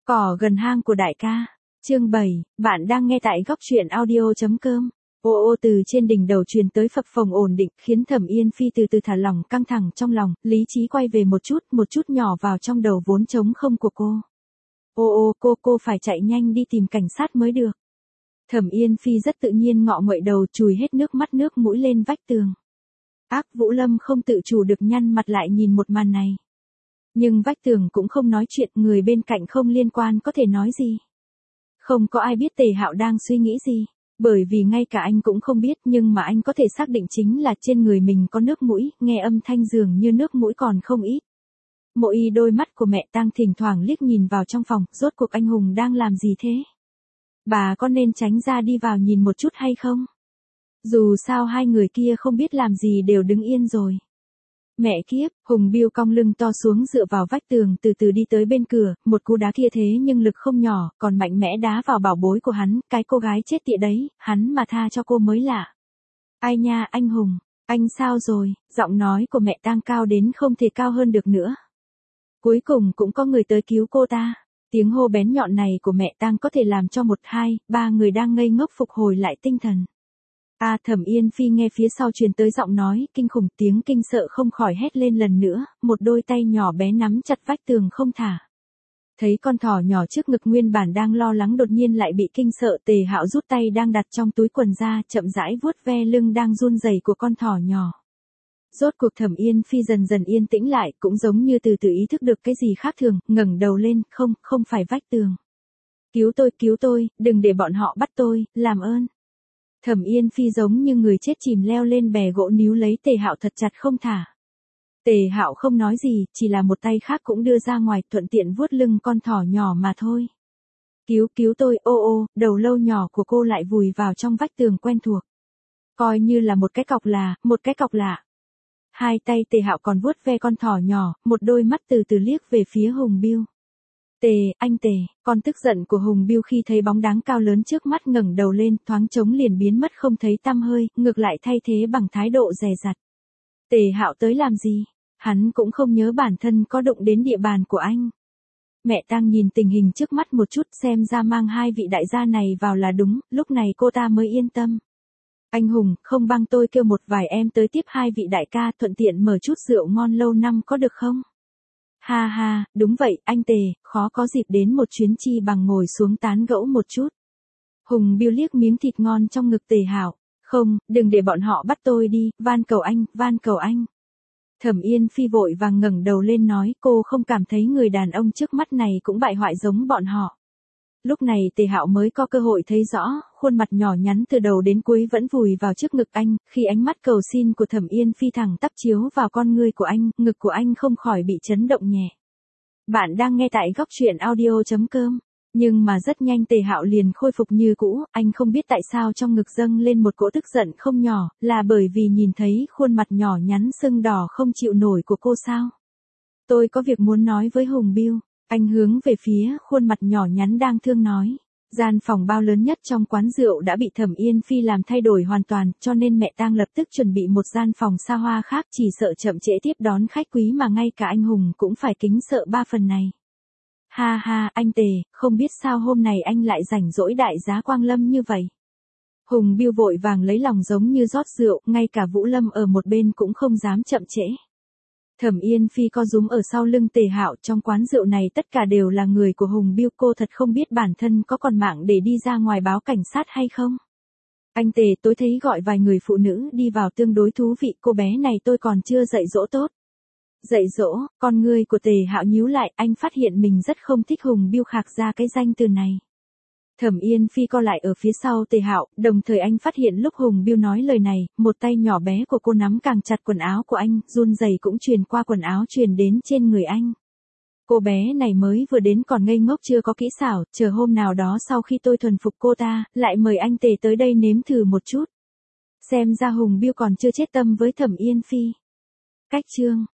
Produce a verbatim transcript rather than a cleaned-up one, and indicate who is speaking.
Speaker 1: Cỏ gần hang của đại ca. Chương bảy, bạn đang nghe tại góc truyện audio.com. Ô ô từ trên đỉnh đầu truyền tới phập phồng ổn định, khiến Thẩm Yên Phi từ từ thả lỏng căng thẳng trong lòng, lý trí quay về một chút, một chút nhỏ vào trong đầu vốn trống không của cô. Ô ô, cô cô phải chạy nhanh đi tìm cảnh sát mới được. Thẩm Yên Phi rất tự nhiên ngọ nguậy đầu, chùi hết nước mắt nước mũi lên vách tường. Ác Vũ Lâm không tự chủ được nhăn mặt lại nhìn một màn này. Nhưng vách tường cũng không nói chuyện, người bên cạnh không liên quan có thể nói gì. Không có ai biết Tề Hạo đang suy nghĩ gì, bởi vì ngay cả anh cũng không biết, nhưng mà anh có thể xác định chính là trên người mình có nước mũi, nghe âm thanh dường như nước mũi còn không ít. Mộ Y đôi mắt của mẹ tang thỉnh thoảng liếc nhìn vào trong phòng, rốt cuộc anh Hùng đang làm gì thế? Bà có nên tránh ra đi vào nhìn một chút hay không? Dù sao hai người kia không biết làm gì đều đứng yên rồi. Mẹ kiếp, Hùng Biêu cong lưng to xuống dựa vào vách tường từ từ đi tới bên cửa, một cú đá kia thế nhưng lực không nhỏ, còn mạnh mẽ đá vào bảo bối của hắn, cái cô gái chết tiệt đấy, hắn mà tha cho cô mới lạ. Ai nha anh Hùng, anh sao rồi, giọng nói của mẹ tang cao đến không thể cao hơn được nữa. Cuối cùng cũng có người tới cứu cô ta. Tiếng hô bén nhọn này của mẹ tang có thể làm cho một hai, ba người đang ngây ngốc phục hồi lại tinh thần. A à, Thẩm Yên Phi nghe phía sau truyền tới giọng nói kinh khủng, tiếng kinh sợ không khỏi hét lên lần nữa, một đôi tay nhỏ bé nắm chặt vách tường không thả. Thấy con thỏ nhỏ trước ngực nguyên bản đang lo lắng đột nhiên lại bị kinh sợ, Tề Hạo rút tay đang đặt trong túi quần ra, chậm rãi vuốt ve lưng đang run rẩy của con thỏ nhỏ. Rốt cuộc Thẩm Yên Phi dần dần yên tĩnh lại, cũng giống như từ từ ý thức được cái gì khác thường, ngẩng đầu lên, không, không phải vách tường. Cứu tôi, cứu tôi, đừng để bọn họ bắt tôi, làm ơn. Thẩm Yên Phi giống như người chết chìm leo lên bè gỗ níu lấy Tề Hạo thật chặt không thả. Tề Hạo không nói gì, chỉ là một tay khác cũng đưa ra ngoài, thuận tiện vuốt lưng con thỏ nhỏ mà thôi. Cứu, cứu tôi, ô ô, đầu lâu nhỏ của cô lại vùi vào trong vách tường quen thuộc. Coi như là một cái cọc là, một cái cọc lạ. Hai tay Tề Hạo còn vuốt ve con thỏ nhỏ, một đôi mắt từ từ liếc về phía Hùng Biêu. Tề, anh Tề, con tức giận của Hùng Biêu khi thấy bóng dáng cao lớn trước mắt ngẩng đầu lên, thoáng trống liền biến mất không thấy tăm hơi, ngược lại thay thế bằng thái độ dè dặt. Tề Hạo tới làm gì? Hắn cũng không nhớ bản thân có đụng đến địa bàn của anh. Mẹ tang nhìn tình hình trước mắt một chút, xem ra mang hai vị đại gia này vào là đúng, lúc này cô ta mới yên tâm. Anh Hùng, không băng tôi kêu một vài em tới tiếp hai vị đại ca, thuận tiện mở chút rượu ngon lâu năm có được không? Ha ha, đúng vậy, anh Tề, khó có dịp đến một chuyến chi bằng ngồi xuống tán gẫu một chút. Hùng Biêu liếc miếng thịt ngon trong ngực Tề Hạo, không, đừng để bọn họ bắt tôi đi, van cầu anh, van cầu anh. Thẩm Yên Phi vội vàng ngẩng đầu lên nói, cô không cảm thấy người đàn ông trước mắt này cũng bại hoại giống bọn họ. Lúc này Tề Hạo mới có cơ hội thấy rõ, khuôn mặt nhỏ nhắn từ đầu đến cuối vẫn vùi vào trước ngực anh, khi ánh mắt cầu xin của Thẩm Yên Phi thẳng tắp chiếu vào con ngươi của anh, ngực của anh không khỏi bị chấn động nhẹ. Bạn đang nghe tại góc truyện audio.com, nhưng mà rất nhanh Tề Hạo liền khôi phục như cũ, anh không biết tại sao trong ngực dâng lên một cỗ tức giận không nhỏ, là bởi vì nhìn thấy khuôn mặt nhỏ nhắn sưng đỏ không chịu nổi của cô sao? Tôi có việc muốn nói với Hùng Biêu. Anh hướng về phía khuôn mặt nhỏ nhắn đang thương nói. Gian phòng bao lớn nhất trong quán rượu đã bị Thẩm Yên Phi làm thay đổi hoàn toàn, cho nên mẹ tang lập tức chuẩn bị một gian phòng xa hoa khác, chỉ sợ chậm trễ tiếp đón khách quý mà ngay cả anh Hùng cũng phải kính sợ ba phần này. Ha ha, anh Tề, không biết sao hôm nay anh lại rảnh rỗi đại giá Quang Lâm như vậy. Hùng Biêu vội vàng lấy lòng giống như rót rượu, ngay cả Vũ Lâm ở một bên cũng không dám chậm trễ. Thẩm Yên Phi co rúm ở sau lưng Tề Hạo, trong quán rượu này tất cả đều là người của Hùng Biêu, cô thật không biết bản thân có còn mạng để đi ra ngoài báo cảnh sát hay không. Anh Tề, tôi thấy gọi vài người phụ nữ đi vào tương đối thú vị, cô bé này tôi còn chưa dạy dỗ tốt. Dạy dỗ, con ngươi của Tề Hạo nhíu lại, anh phát hiện mình rất không thích Hùng Biêu khạc ra cái danh từ này. Thẩm Yên Phi co lại ở phía sau Tề Hạo, đồng thời anh phát hiện lúc Hùng Biêu nói lời này, một tay nhỏ bé của cô nắm càng chặt quần áo của anh, run rẩy cũng truyền qua quần áo truyền đến trên người anh. Cô bé này mới vừa đến còn ngây ngốc chưa có kỹ xảo, chờ hôm nào đó sau khi tôi thuần phục cô ta, lại mời anh Tề tới đây nếm thử một chút. Xem ra Hùng Biêu còn chưa chết tâm với Thẩm Yên Phi. Cách chương